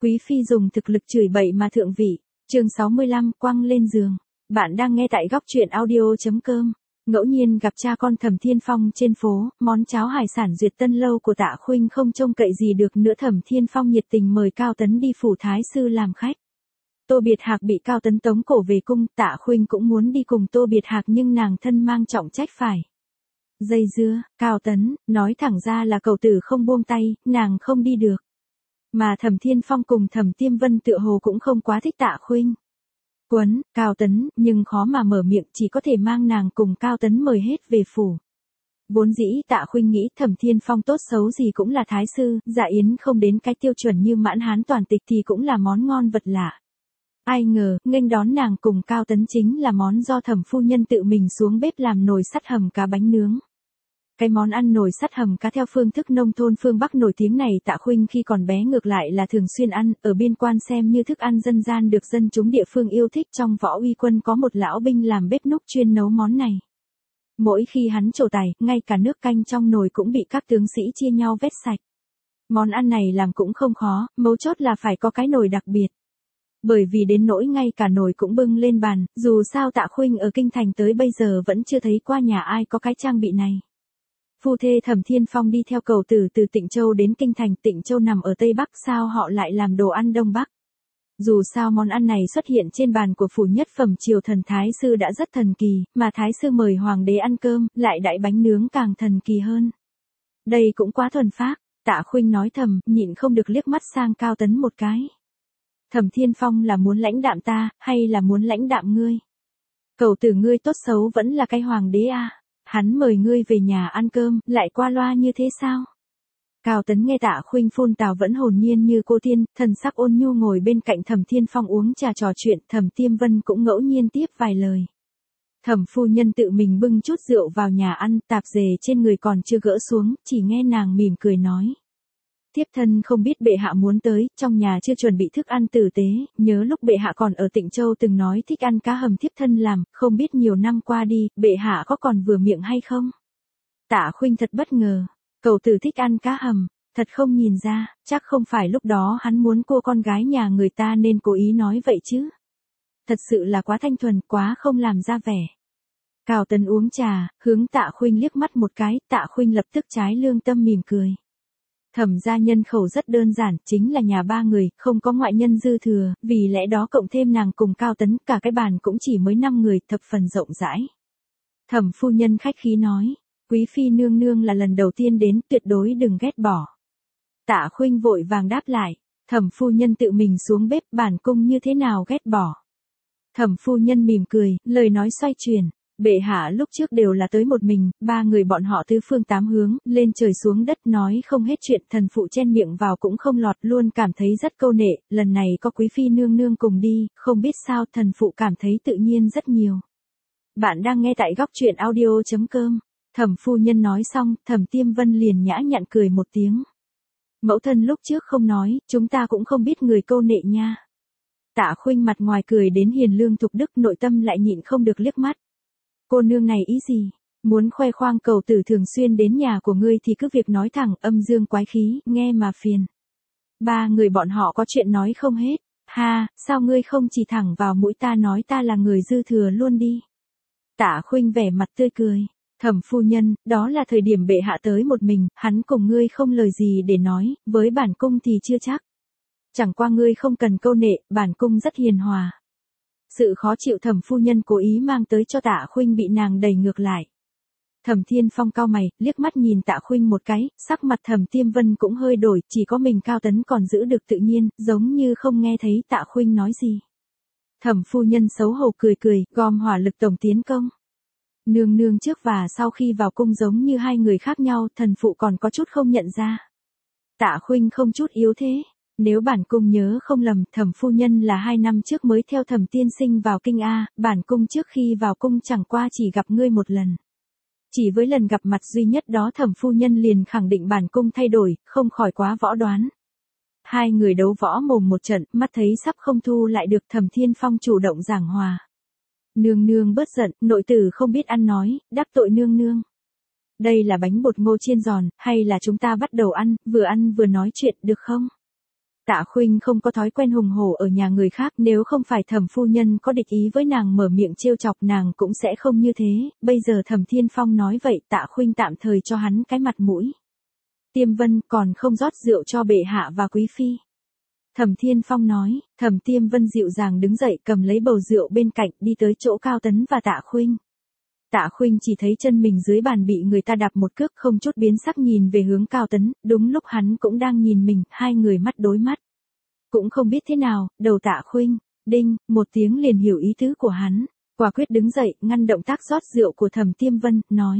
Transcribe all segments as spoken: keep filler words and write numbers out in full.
Quý phi dùng thực lực chửi bậy mà thượng vị. Chương sáu mươi lăm, quăng lên giường. Bạn đang nghe tại góc truyện audio chấm com. Ngẫu nhiên gặp cha con Thẩm Thiên Phong trên phố, món cháo hải sản duyệt tân lâu của Tạ Khuynh không trông cậy gì được nữa. Thẩm Thiên Phong nhiệt tình mời Cao Tấn đi phủ thái sư làm khách. Tô Biệt Hạc bị Cao Tấn tống cổ về cung, Tạ Khuynh cũng muốn đi cùng Tô Biệt Hạc nhưng nàng thân mang trọng trách phải dây dưa. Cao Tấn nói thẳng ra là cậu tử không buông tay, nàng không đi được. Mà Thẩm Thiên Phong cùng Thẩm Tiêm Vân tựa hồ cũng không quá thích Tạ Khuynh. Quấn, Cao Tấn, nhưng khó mà mở miệng, chỉ có thể mang nàng cùng Cao Tấn mời hết về phủ. Vốn dĩ Tạ Khuynh nghĩ Thẩm Thiên Phong tốt xấu gì cũng là thái sư, dạ yến không đến cái tiêu chuẩn như mãn hán toàn tịch thì cũng là món ngon vật lạ. Ai ngờ, nghênh đón nàng cùng Cao Tấn chính là món do Thẩm phu nhân tự mình xuống bếp làm nồi sắt hầm cá bánh nướng. Cái món ăn nồi sắt hầm cá theo phương thức nông thôn phương Bắc nổi tiếng này Tạ Khuynh khi còn bé ngược lại là thường xuyên ăn, ở biên quan xem như thức ăn dân gian được dân chúng địa phương yêu thích. Trong võ uy quân có một lão binh làm bếp núc chuyên nấu món này. Mỗi khi hắn trổ tài, ngay cả nước canh trong nồi cũng bị các tướng sĩ chia nhau vét sạch. Món ăn này làm cũng không khó, mấu chốt là phải có cái nồi đặc biệt. Bởi vì đến nỗi ngay cả nồi cũng bưng lên bàn, dù sao Tạ Khuynh ở kinh thành tới bây giờ vẫn chưa thấy qua nhà ai có cái trang bị này. Phu thê Thẩm Thiên Phong đi theo cầu tử từ Tịnh Châu đến kinh thành. Tịnh Châu nằm ở Tây Bắc, sao họ lại làm đồ ăn Đông Bắc? Dù sao món ăn này xuất hiện trên bàn của phủ nhất phẩm triều thần thái sư đã rất thần kỳ, mà thái sư mời hoàng đế ăn cơm, lại đãi bánh nướng càng thần kỳ hơn. Đây cũng quá thuần phác. Tạ Khuynh nói thầm, nhịn không được liếc mắt sang Cao Tấn một cái. Thẩm Thiên Phong là muốn lãnh đạm ta, hay là muốn lãnh đạm ngươi? Cầu tử ngươi tốt xấu vẫn là cái hoàng đế à? Hắn mời ngươi về nhà ăn cơm, lại qua loa như thế sao? Cao Tấn nghe Tạ Khuynh phun tào vẫn hồn nhiên như cô tiên, thần sắc ôn nhu ngồi bên cạnh Thẩm Thiên Phong uống trà trò chuyện. Thẩm Tiêm Vân cũng ngẫu nhiên tiếp vài lời. Thẩm phu nhân tự mình bưng chút rượu vào nhà ăn, tạp dề trên người còn chưa gỡ xuống, chỉ nghe nàng mỉm cười nói. Thiếp thân không biết bệ hạ muốn tới, trong nhà chưa chuẩn bị thức ăn tử tế, nhớ lúc bệ hạ còn ở Tịnh Châu từng nói thích ăn cá hầm thiếp thân làm, không biết nhiều năm qua đi, bệ hạ có còn vừa miệng hay không? Tạ Khuynh thật bất ngờ, cầu tử thích ăn cá hầm, thật không nhìn ra, chắc không phải lúc đó hắn muốn cua con gái nhà người ta nên cố ý nói vậy chứ. Thật sự là quá thanh thuần, quá không làm ra vẻ. Cao Tấn uống trà, hướng Tạ Khuynh liếc mắt một cái, Tạ Khuynh lập tức trái lương tâm mỉm cười. Thẩm gia nhân khẩu rất đơn giản, chính là nhà ba người, không có ngoại nhân dư thừa, vì lẽ đó cộng thêm nàng cùng Cao Tấn, cả cái bàn cũng chỉ mới năm người, thập phần rộng rãi. Thẩm phu nhân khách khí nói, quý phi nương nương là lần đầu tiên đến, tuyệt đối đừng ghét bỏ. Tạ Khuynh vội vàng đáp lại, Thẩm phu nhân tự mình xuống bếp, bản cung như thế nào ghét bỏ. Thẩm phu nhân mỉm cười, lời nói xoay chuyển. Bệ hạ lúc trước đều là tới một mình, ba người bọn họ tứ phương tám hướng, lên trời xuống đất nói không hết chuyện. Thần phụ chen miệng vào cũng không lọt, luôn cảm thấy rất câu nệ. Lần này có quý phi nương nương cùng đi, không biết sao thần phụ cảm thấy tự nhiên rất nhiều. Bạn đang nghe tại góc truyện audio chấm com. Thẩm phu nhân nói xong, Thẩm Tiêm Vân liền nhã nhặn cười một tiếng. Mẫu thân lúc trước không nói, chúng ta cũng không biết người câu nệ nha. Tạ Khuynh mặt ngoài cười đến hiền lương thục đức, nội tâm lại nhịn không được liếc mắt. Cô nương này ý gì? Muốn khoe khoang cầu tử thường xuyên đến nhà của ngươi thì cứ việc nói thẳng, âm dương quái khí, nghe mà phiền. Ba người bọn họ có chuyện nói không hết. Ha, sao ngươi không chỉ thẳng vào mũi ta nói ta là người dư thừa luôn đi? Tạ Khuynh vẻ mặt tươi cười. Thẩm phu nhân, đó là thời điểm bệ hạ tới một mình, hắn cùng ngươi không lời gì để nói, với bản cung thì chưa chắc. Chẳng qua ngươi không cần câu nệ, bản cung rất hiền hòa. Sự khó chịu Thẩm phu nhân cố ý mang tới cho Tạ Khuynh bị nàng đẩy ngược lại. Thẩm Thiên Phong cau mày, liếc mắt nhìn Tạ Khuynh một cái, sắc mặt Thẩm Tiêm Vân cũng hơi đổi, chỉ có mình Cao Tấn còn giữ được tự nhiên, giống như không nghe thấy Tạ Khuynh nói gì. Thẩm phu nhân xấu hổ cười cười, gom hỏa lực tổng tiến công. Nương nương trước và sau khi vào cung giống như hai người khác nhau, thần phụ còn có chút không nhận ra. Tạ Khuynh không chút yếu thế. Nếu bản cung nhớ không lầm, Thẩm phu nhân là hai năm trước mới theo Thẩm tiên sinh vào kinh A, bản cung trước khi vào cung chẳng qua chỉ gặp ngươi một lần. Chỉ với lần gặp mặt duy nhất đó Thẩm phu nhân liền khẳng định bản cung thay đổi, không khỏi quá võ đoán. Hai người đấu võ mồm một trận, mắt thấy sắp không thu lại được, Thẩm Thiên Phong chủ động giảng hòa. Nương nương bớt giận, nội tử không biết ăn nói, đắc tội nương nương. Đây là bánh bột ngô chiên giòn, hay là chúng ta bắt đầu ăn, vừa ăn vừa nói chuyện được không? Tạ Khuynh không có thói quen hùng hổ ở nhà người khác, nếu không phải Thẩm phu nhân có địch ý với nàng mở miệng trêu chọc nàng cũng sẽ không như thế, bây giờ Thẩm Thiên Phong nói vậy Tạ Khuynh tạm thời cho hắn cái mặt mũi. Tiêm Vân còn không rót rượu cho bệ hạ và quý phi. Thẩm Thiên Phong nói, Thẩm Tiêm Vân dịu dàng đứng dậy cầm lấy bầu rượu bên cạnh đi tới chỗ Cao Tấn và Tạ Khuynh. Tạ Khuynh chỉ thấy chân mình dưới bàn bị người ta đạp một cước không chút biến sắc nhìn về hướng Cao Tấn, đúng lúc hắn cũng đang nhìn mình, hai người mắt đối mắt. Cũng không biết thế nào, đầu Tạ Khuynh, đinh, một tiếng liền hiểu ý tứ của hắn, quả quyết đứng dậy, ngăn động tác rót rượu của Thẩm Tiêm Vân, nói.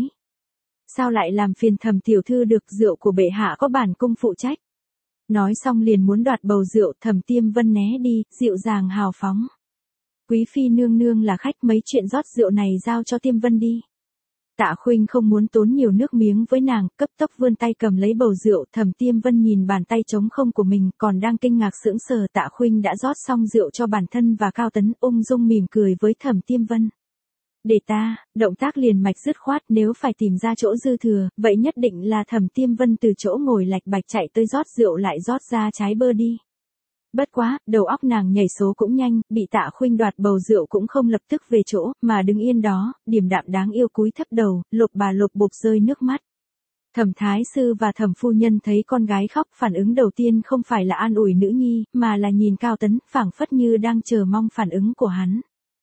Sao lại làm phiền Thẩm tiểu thư được, rượu của bệ hạ có bản cung phụ trách. Nói xong liền muốn đoạt bầu rượu, Thẩm Tiêm Vân né đi, dịu dàng hào phóng. Quý phi nương nương là khách, mấy chuyện rót rượu này giao cho Tiêm Vân đi. Tạ Khuynh không muốn tốn nhiều nước miếng với nàng, cấp tốc vươn tay cầm lấy bầu rượu, Thẩm Tiêm Vân nhìn bàn tay trống không của mình, còn đang kinh ngạc sững sờ, Tạ Khuynh đã rót xong rượu cho bản thân và Cao Tấn, ung dung mỉm cười với Thẩm Tiêm Vân. Để ta, động tác liền mạch dứt khoát, nếu phải tìm ra chỗ dư thừa, vậy nhất định là Thẩm Tiêm Vân từ chỗ ngồi lạch bạch chạy tới rót rượu lại rót ra trái bơ đi. Bất quá, đầu óc nàng nhảy số cũng nhanh, bị Tạ Khuynh đoạt bầu rượu cũng không lập tức về chỗ, mà đứng yên đó, điềm đạm đáng yêu cúi thấp đầu, lột bà lột bột rơi nước mắt. Thẩm thái sư và Thẩm phu nhân thấy con gái khóc, phản ứng đầu tiên không phải là an ủi nữ nhi, mà là nhìn Cao Tấn, phảng phất như đang chờ mong phản ứng của hắn.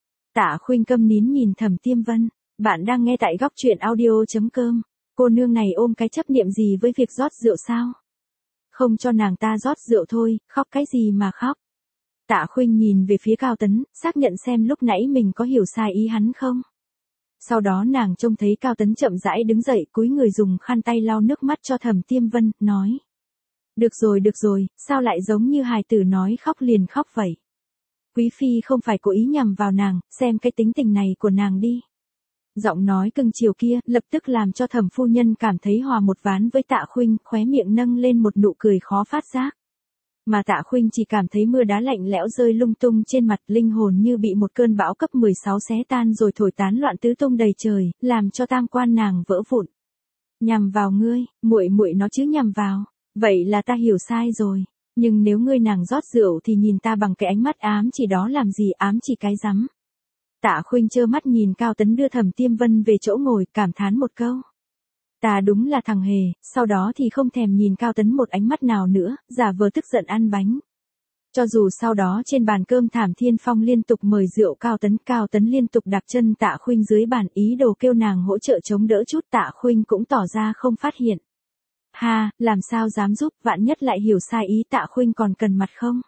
Tạ Khuynh câm nín nhìn Thẩm Tiêm Vân, bạn đang nghe tại góc truyện audio chấm com, cô nương này ôm cái chấp niệm gì với việc rót rượu sao? Không cho nàng ta rót rượu thôi, khóc cái gì mà khóc. Tạ Khuynh nhìn về phía Cao Tấn, xác nhận xem lúc nãy mình có hiểu sai ý hắn không. Sau đó nàng trông thấy Cao Tấn chậm rãi đứng dậy, cúi người dùng khăn tay lau nước mắt cho Thẩm Tiêm Vân, nói. Được rồi được rồi, sao lại giống như hài tử nói khóc liền khóc vậy. Quý phi không phải cố ý nhằm vào nàng, xem cái tính tình này của nàng đi. Giọng nói cưng chiều kia, lập tức làm cho Thẩm phu nhân cảm thấy hòa một ván với Tạ Khuynh, khóe miệng nâng lên một nụ cười khó phát giác. Mà Tạ Khuynh chỉ cảm thấy mưa đá lạnh lẽo rơi lung tung trên mặt, linh hồn như bị một cơn bão cấp mười sáu xé tan rồi thổi tán loạn tứ tung đầy trời, làm cho tam quan nàng vỡ vụn. Nhằm vào ngươi, muội muội nó chứ nhằm vào, vậy là ta hiểu sai rồi. Nhưng nếu ngươi nàng rót rượu thì nhìn ta bằng cái ánh mắt ám chỉ đó làm gì, ám chỉ cái rắm. Tạ Khuynh trơ mắt nhìn Cao Tấn đưa Thẩm Tiêm Vân về chỗ ngồi, cảm thán một câu. Ta đúng là thằng hề, sau đó thì không thèm nhìn Cao Tấn một ánh mắt nào nữa, giả vờ tức giận ăn bánh. Cho dù sau đó trên bàn cơm Thẩm Thiên Phong liên tục mời rượu Cao Tấn, Cao Tấn liên tục đạp chân Tạ Khuynh dưới bàn, ý đồ kêu nàng hỗ trợ chống đỡ chút, Tạ Khuynh cũng tỏ ra không phát hiện. Ha, làm sao dám giúp, vạn nhất lại hiểu sai ý, Tạ Khuynh còn cần mặt không?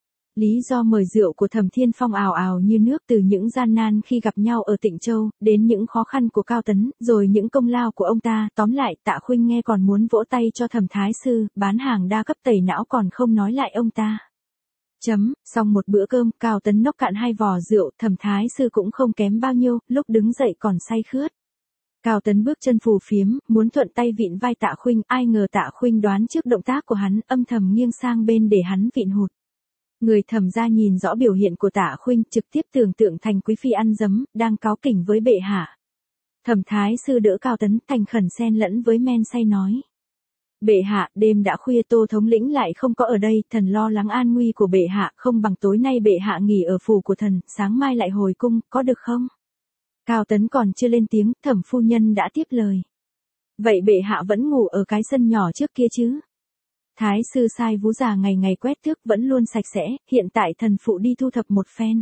Lý do mời rượu của Thẩm Thiên Phong ào ào như nước, từ những gian nan khi gặp nhau ở Tịnh Châu, đến những khó khăn của Cao Tấn, rồi những công lao của ông ta, tóm lại Tạ Khuynh nghe còn muốn vỗ tay cho Thẩm thái sư, bán hàng đa cấp tẩy não còn không nói lại ông ta. Chấm, xong một bữa cơm, Cao Tấn nốc cạn hai vò rượu, Thẩm thái sư cũng không kém bao nhiêu, lúc đứng dậy còn say khướt. Cao Tấn bước chân phù phiếm, muốn thuận tay vịn vai Tạ Khuynh, ai ngờ Tạ Khuynh đoán trước động tác của hắn, âm thầm nghiêng sang bên để hắn vịn hụt. Người Thẩm gia nhìn rõ biểu hiện của Tạ Khuynh, trực tiếp tưởng tượng thành quý phi ăn dấm, đang cáu kỉnh với bệ hạ. Thẩm thái sư đỡ Cao Tấn, thành khẩn xen lẫn với men say nói. Bệ hạ, đêm đã khuya Tô thống lĩnh lại không có ở đây, thần lo lắng an nguy của bệ hạ, không bằng tối nay bệ hạ nghỉ ở phủ của thần, sáng mai lại hồi cung, có được không? Cao Tấn còn chưa lên tiếng, Thẩm phu nhân đã tiếp lời. Vậy bệ hạ vẫn ngủ ở cái sân nhỏ trước kia chứ? Thái sư sai vú già ngày ngày quét tước vẫn luôn sạch sẽ, hiện tại thần phụ đi thu thập một phen.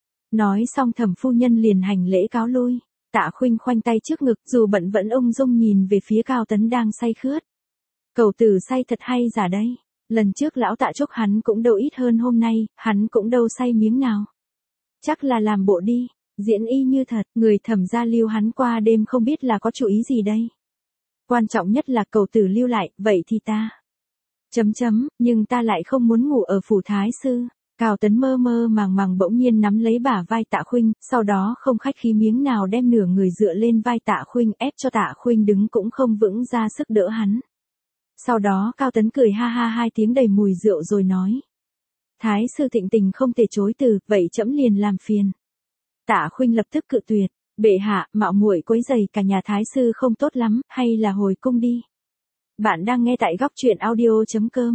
Nói xong Thẩm phu nhân liền hành lễ cáo lui. Tạ Khuynh khoanh tay trước ngực, dù bận vẫn ung dung nhìn về phía Cao Tấn đang say khướt. Cầu tử say thật hay giả đây, lần trước lão Tạ chúc hắn cũng đâu ít hơn hôm nay, hắn cũng đâu say miếng nào. Chắc là làm bộ đi, diễn y như thật, người Thẩm gia lưu hắn qua đêm không biết là có chủ ý gì đây. Quan trọng nhất là cầu tử lưu lại, vậy thì ta. Chấm chấm, nhưng ta lại không muốn ngủ ở phủ thái sư. Cao Tấn mơ mơ màng màng bỗng nhiên nắm lấy bả vai Tạ Khuynh, sau đó không khách khí miếng nào đem nửa người dựa lên vai Tạ Khuynh, ép cho Tạ Khuynh đứng cũng không vững ra sức đỡ hắn. Sau đó Cao Tấn cười ha ha hai tiếng đầy mùi rượu rồi nói. Thái sư thịnh tình không thể chối từ, vậy trẫm liền làm phiền. Tạ Khuynh lập tức cự tuyệt, bệ hạ, mạo muội quấy rầy cả nhà thái sư không tốt lắm, hay là hồi cung đi. Bạn đang nghe tại góc truyện audio chấm com.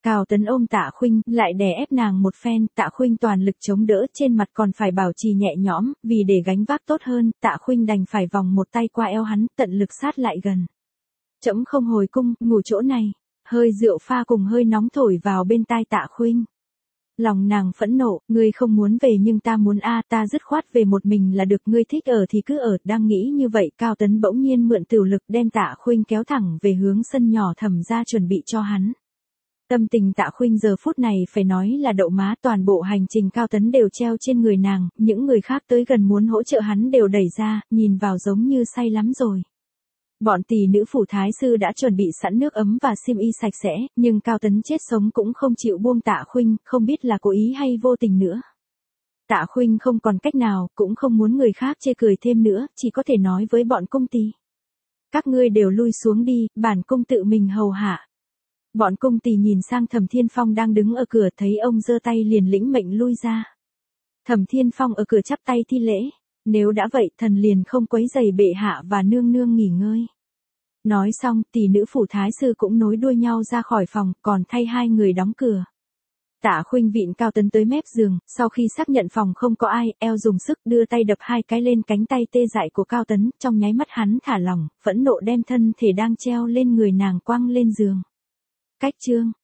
Cao Tấn ôm Tạ Khuynh, lại đè ép nàng một phen, Tạ Khuynh toàn lực chống đỡ, trên mặt còn phải bảo trì nhẹ nhõm, vì để gánh vác tốt hơn, Tạ Khuynh đành phải vòng một tay qua eo hắn, tận lực sát lại gần. Trẫm không hồi cung, ngủ chỗ này. Hơi rượu pha cùng hơi nóng thổi vào bên tai Tạ Khuynh. Lòng nàng phẫn nộ, ngươi không muốn về nhưng ta muốn a, ta dứt khoát về một mình là được, ngươi thích ở thì cứ ở, đang nghĩ như vậy, Cao Tấn bỗng nhiên mượn tửu lực đem Tạ Khuynh kéo thẳng về hướng sân nhỏ Thẩm gia chuẩn bị cho hắn. Tâm tình Tạ Khuynh giờ phút này phải nói là đậu má, toàn bộ hành trình Cao Tấn đều treo trên người nàng, những người khác tới gần muốn hỗ trợ hắn đều đẩy ra, nhìn vào giống như say lắm rồi. Bọn tỷ nữ phủ thái sư đã chuẩn bị sẵn nước ấm và xiêm y sạch sẽ, nhưng Cao Tấn chết sống cũng không chịu buông Tạ Khuynh, không biết là cố ý hay vô tình nữa. Tạ Khuynh không còn cách nào, cũng không muốn người khác chê cười thêm nữa, chỉ có thể nói với bọn cung tỳ. Các ngươi đều lui xuống đi, bản cung tự mình hầu hạ. Bọn cung tỳ nhìn sang Thẩm Thiên Phong đang đứng ở cửa, thấy ông giơ tay liền lĩnh mệnh lui ra. Thẩm Thiên Phong ở cửa chắp tay thi lễ. Nếu đã vậy, thần liền không quấy rầy bệ hạ và nương nương nghỉ ngơi. Nói xong, tỷ nữ phủ thái sư cũng nối đuôi nhau ra khỏi phòng, còn thay hai người đóng cửa. Tạ Khuynh vịn Cao Tấn tới mép giường, sau khi xác nhận phòng không có ai, eo dùng sức đưa tay đập hai cái lên cánh tay tê dại của Cao Tấn, trong nháy mắt hắn thả lỏng, phẫn nộ đem thân thể đang treo lên người nàng quăng lên giường. Cách chương